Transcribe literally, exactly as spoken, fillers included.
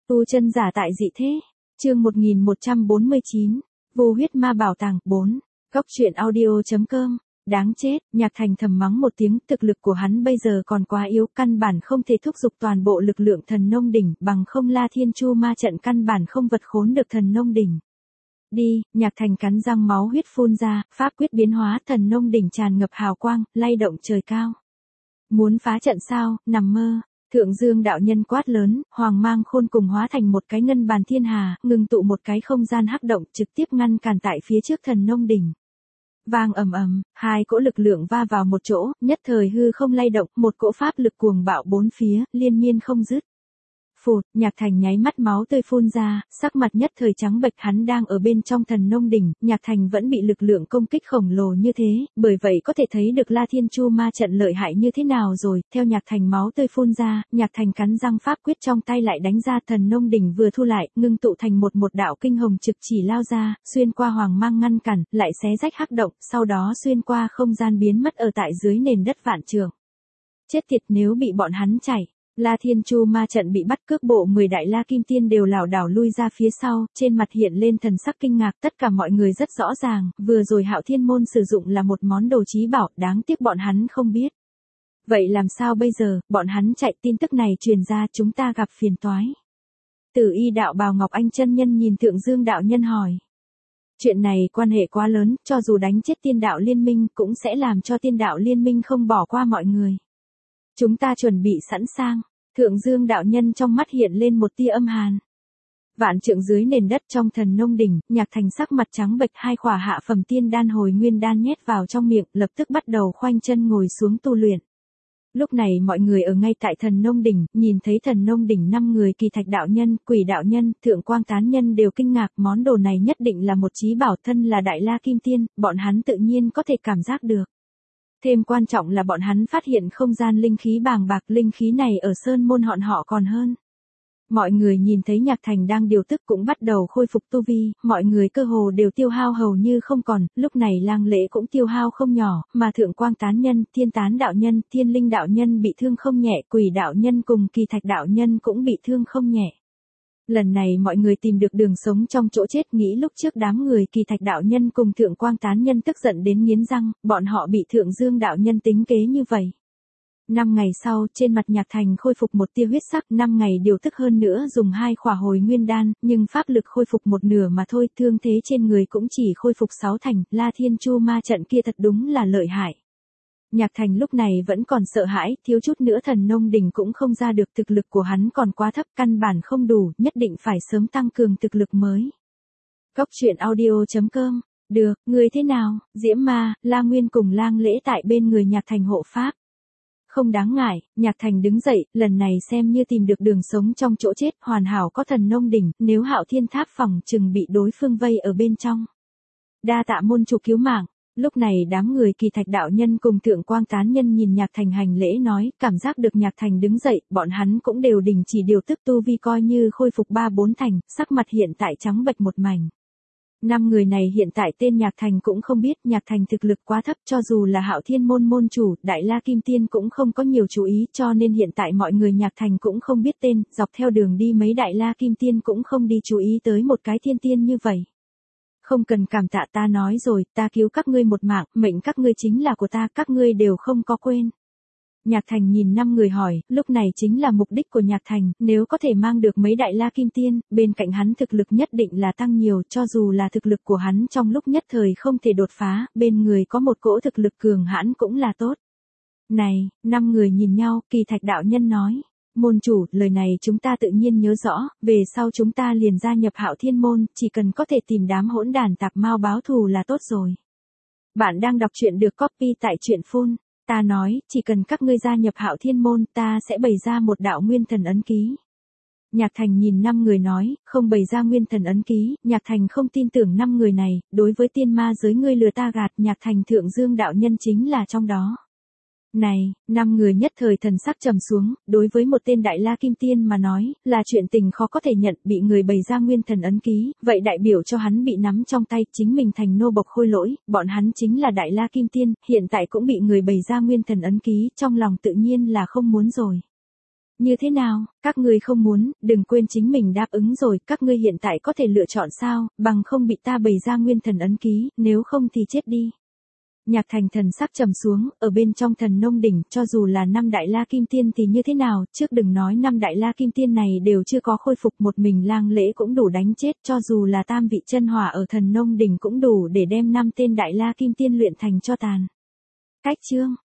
Tu chân giả tại dị thế. Chương một nghìn một trăm bốn mươi chín. Vô huyết ma bảo tàng bốn. Góc truyện audio.com. Đáng chết, Nhạc Thành thầm mắng một tiếng, thực lực của hắn bây giờ còn quá yếu, căn bản không thể thúc giục toàn bộ lực lượng thần nông đỉnh, bằng không La Thiên Chu ma trận căn bản không vật khốn được thần nông đỉnh. Đi, Nhạc Thành cắn răng máu huyết phun ra, pháp quyết biến hóa, thần nông đỉnh tràn ngập hào quang, lay động trời cao. Muốn phá trận sao, nằm mơ. Thượng Dương đạo nhân quát lớn, hoàng mang khôn cùng hóa thành một cái ngân bàn thiên hà, ngừng tụ một cái không gian hắc động, trực tiếp ngăn cản tại phía trước thần nông đỉnh. Vang ầm ầm, hai cỗ lực lượng va vào một chỗ, nhất thời hư không lay động, một cỗ pháp lực cuồng bạo bốn phía, liên miên không dứt. Phụt, Nhạc Thành nháy mắt máu tươi phun ra, sắc mặt nhất thời trắng bệch, hắn đang ở bên trong thần nông đỉnh, Nhạc Thành vẫn bị lực lượng công kích khổng lồ như thế, bởi vậy có thể thấy được La Thiên Chu ma trận lợi hại như thế nào rồi, theo Nhạc Thành máu tươi phun ra, Nhạc Thành cắn răng pháp quyết trong tay lại đánh ra, thần nông đỉnh vừa thu lại, ngưng tụ thành một một đạo kinh hồng trực chỉ lao ra, xuyên qua hoàng mang ngăn cản, lại xé rách hắc động, sau đó xuyên qua không gian biến mất ở tại dưới nền đất vạn trường. Chết tiệt, nếu bị bọn hắn chảy. La Thiên Chu ma trận bị bắt, cước bộ mười đại La Kim Tiên đều lảo đảo lui ra phía sau, trên mặt hiện lên thần sắc kinh ngạc, tất cả mọi người rất rõ ràng, vừa rồi Hạo Thiên môn sử dụng là một món đồ chí bảo, đáng tiếc bọn hắn không biết. Vậy làm sao bây giờ, bọn hắn chạy, tin tức này truyền ra, chúng ta gặp phiền toái. Tử Y đạo bào Ngọc Anh chân nhân nhìn Thượng Dương đạo nhân hỏi. Chuyện này quan hệ quá lớn, cho dù đánh chết Tiên đạo liên minh cũng sẽ làm cho Tiên đạo liên minh không bỏ qua mọi người. Chúng ta chuẩn bị sẵn sàng. Thượng Dương đạo nhân trong mắt hiện lên một tia âm hàn. Vạn trượng dưới nền đất trong thần nông đỉnh, Nhạc Thành sắc mặt trắng bệch, hai khỏa hạ phẩm tiên đan hồi nguyên đan nhét vào trong miệng, lập tức bắt đầu khoanh chân ngồi xuống tu luyện. Lúc này mọi người ở ngay tại thần nông đỉnh, nhìn thấy thần nông đỉnh năm người Kỳ Thạch đạo nhân, Quỷ đạo nhân, Thượng Quang tán nhân đều kinh ngạc, món đồ này nhất định là một chí bảo, thân là Đại La Kim Tiên, bọn hắn tự nhiên có thể cảm giác được. Thêm quan trọng là bọn hắn phát hiện không gian linh khí bàng bạc, linh khí này ở Sơn Môn họn họ còn hơn. Mọi người nhìn thấy Nhạc Thành đang điều tức cũng bắt đầu khôi phục tu vi, mọi người cơ hồ đều tiêu hao hầu như không còn, lúc này Lang Lễ cũng tiêu hao không nhỏ, mà Thượng Quang tán nhân, Thiên Tán đạo nhân, Thiên Linh đạo nhân bị thương không nhẹ, Quỷ đạo nhân cùng Kỳ Thạch đạo nhân cũng bị thương không nhẹ. Lần này mọi người tìm được đường sống trong chỗ chết, nghĩ lúc trước đám người Kỳ Thạch đạo nhân cùng Thượng Quang tán nhân tức giận đến nghiến răng, bọn họ bị Thượng Dương đạo nhân tính kế như vậy. Năm ngày sau, trên mặt Nhạc Thành khôi phục một tia huyết sắc, năm ngày điều tức hơn nữa dùng hai khỏa hồi nguyên đan, nhưng pháp lực khôi phục một nửa mà thôi, thương thế trên người cũng chỉ khôi phục sáu thành, La Thiên Chu ma trận kia thật đúng là lợi hại. Nhạc Thành lúc này vẫn còn sợ hãi, thiếu chút nữa thần nông đỉnh cũng không ra được, thực lực của hắn còn quá thấp, căn bản không đủ, nhất định phải sớm tăng cường thực lực mới. Góc truyện audio.com. Được, người thế nào? Diễm Ma, La Nguyên cùng Lang Lễ tại bên người Nhạc Thành hộ pháp. Không đáng ngại, Nhạc Thành đứng dậy, lần này xem như tìm được đường sống trong chỗ chết, hoàn hảo có thần nông đỉnh, nếu Hạo Thiên Tháp phòng chừng bị đối phương vây ở bên trong. Đa tạ môn chủ cứu mạng. Lúc này đám người Kỳ Thạch đạo nhân cùng Thượng Quang tán nhân nhìn Nhạc Thành hành lễ nói, cảm giác được Nhạc Thành đứng dậy, bọn hắn cũng đều đình chỉ điều tức tu vi, coi như khôi phục ba bốn thành, sắc mặt hiện tại trắng bệch một mảnh. Năm người này hiện tại tên Nhạc Thành cũng không biết, Nhạc Thành thực lực quá thấp, cho dù là Hạo Thiên môn môn chủ, Đại La Kim Tiên cũng không có nhiều chú ý, cho nên hiện tại mọi người Nhạc Thành cũng không biết tên, dọc theo đường đi mấy Đại La Kim Tiên cũng không đi chú ý tới một cái thiên tiên như vậy. Không cần cảm tạ, ta nói rồi, ta cứu các ngươi một mạng, mệnh các ngươi chính là của ta, các ngươi đều không có quên. Nhạc Thành nhìn năm người hỏi, lúc này chính là mục đích của Nhạc Thành, nếu có thể mang được mấy Đại La Kim Tiên, bên cạnh hắn thực lực nhất định là tăng nhiều, cho dù là thực lực của hắn trong lúc nhất thời không thể đột phá, bên người có một cỗ thực lực cường hãn cũng là tốt. Này, năm người nhìn nhau, Kỳ Thạch đạo nhân nói. Môn chủ, lời này chúng ta tự nhiên nhớ rõ, về sau chúng ta liền gia nhập Hạo Thiên môn, chỉ cần có thể tìm đám hỗn đàn tạp mao báo thù là tốt rồi. Bạn đang đọc truyện được copy tại truyện phun, ta nói, chỉ cần các ngươi gia nhập Hạo Thiên môn, ta sẽ bày ra một đạo nguyên thần ấn ký. Nhạc Thành nhìn năm người nói, không bày ra nguyên thần ấn ký, Nhạc Thành không tin tưởng năm người này, đối với tiên ma giới ngươi lừa ta gạt, Nhạc Thành Thượng Dương đạo nhân chính là trong đó. Này, năm người nhất thời thần sắc trầm xuống, đối với một tên Đại La Kim Tiên mà nói, là chuyện tình khó có thể nhận, bị người bày ra nguyên thần ấn ký, vậy đại biểu cho hắn bị nắm trong tay, chính mình thành nô bộc khôi lỗi, bọn hắn chính là Đại La Kim Tiên, hiện tại cũng bị người bày ra nguyên thần ấn ký, trong lòng tự nhiên là không muốn rồi. Như thế nào, các ngươi không muốn, đừng quên chính mình đáp ứng rồi, các ngươi hiện tại có thể lựa chọn sao, bằng không bị ta bày ra nguyên thần ấn ký, nếu không thì chết đi. Nhạc Thành thần sắc trầm xuống, ở bên trong thần nông đỉnh, cho dù là năm đại la kim tiên thì như thế nào, trước đừng nói năm đại la kim tiên này đều chưa có khôi phục, một mình Lang Lễ cũng đủ đánh chết, cho dù là tam vị chân hỏa ở thần nông đỉnh cũng đủ để đem năm tên đại la kim tiên luyện thành cho tàn. Cách chương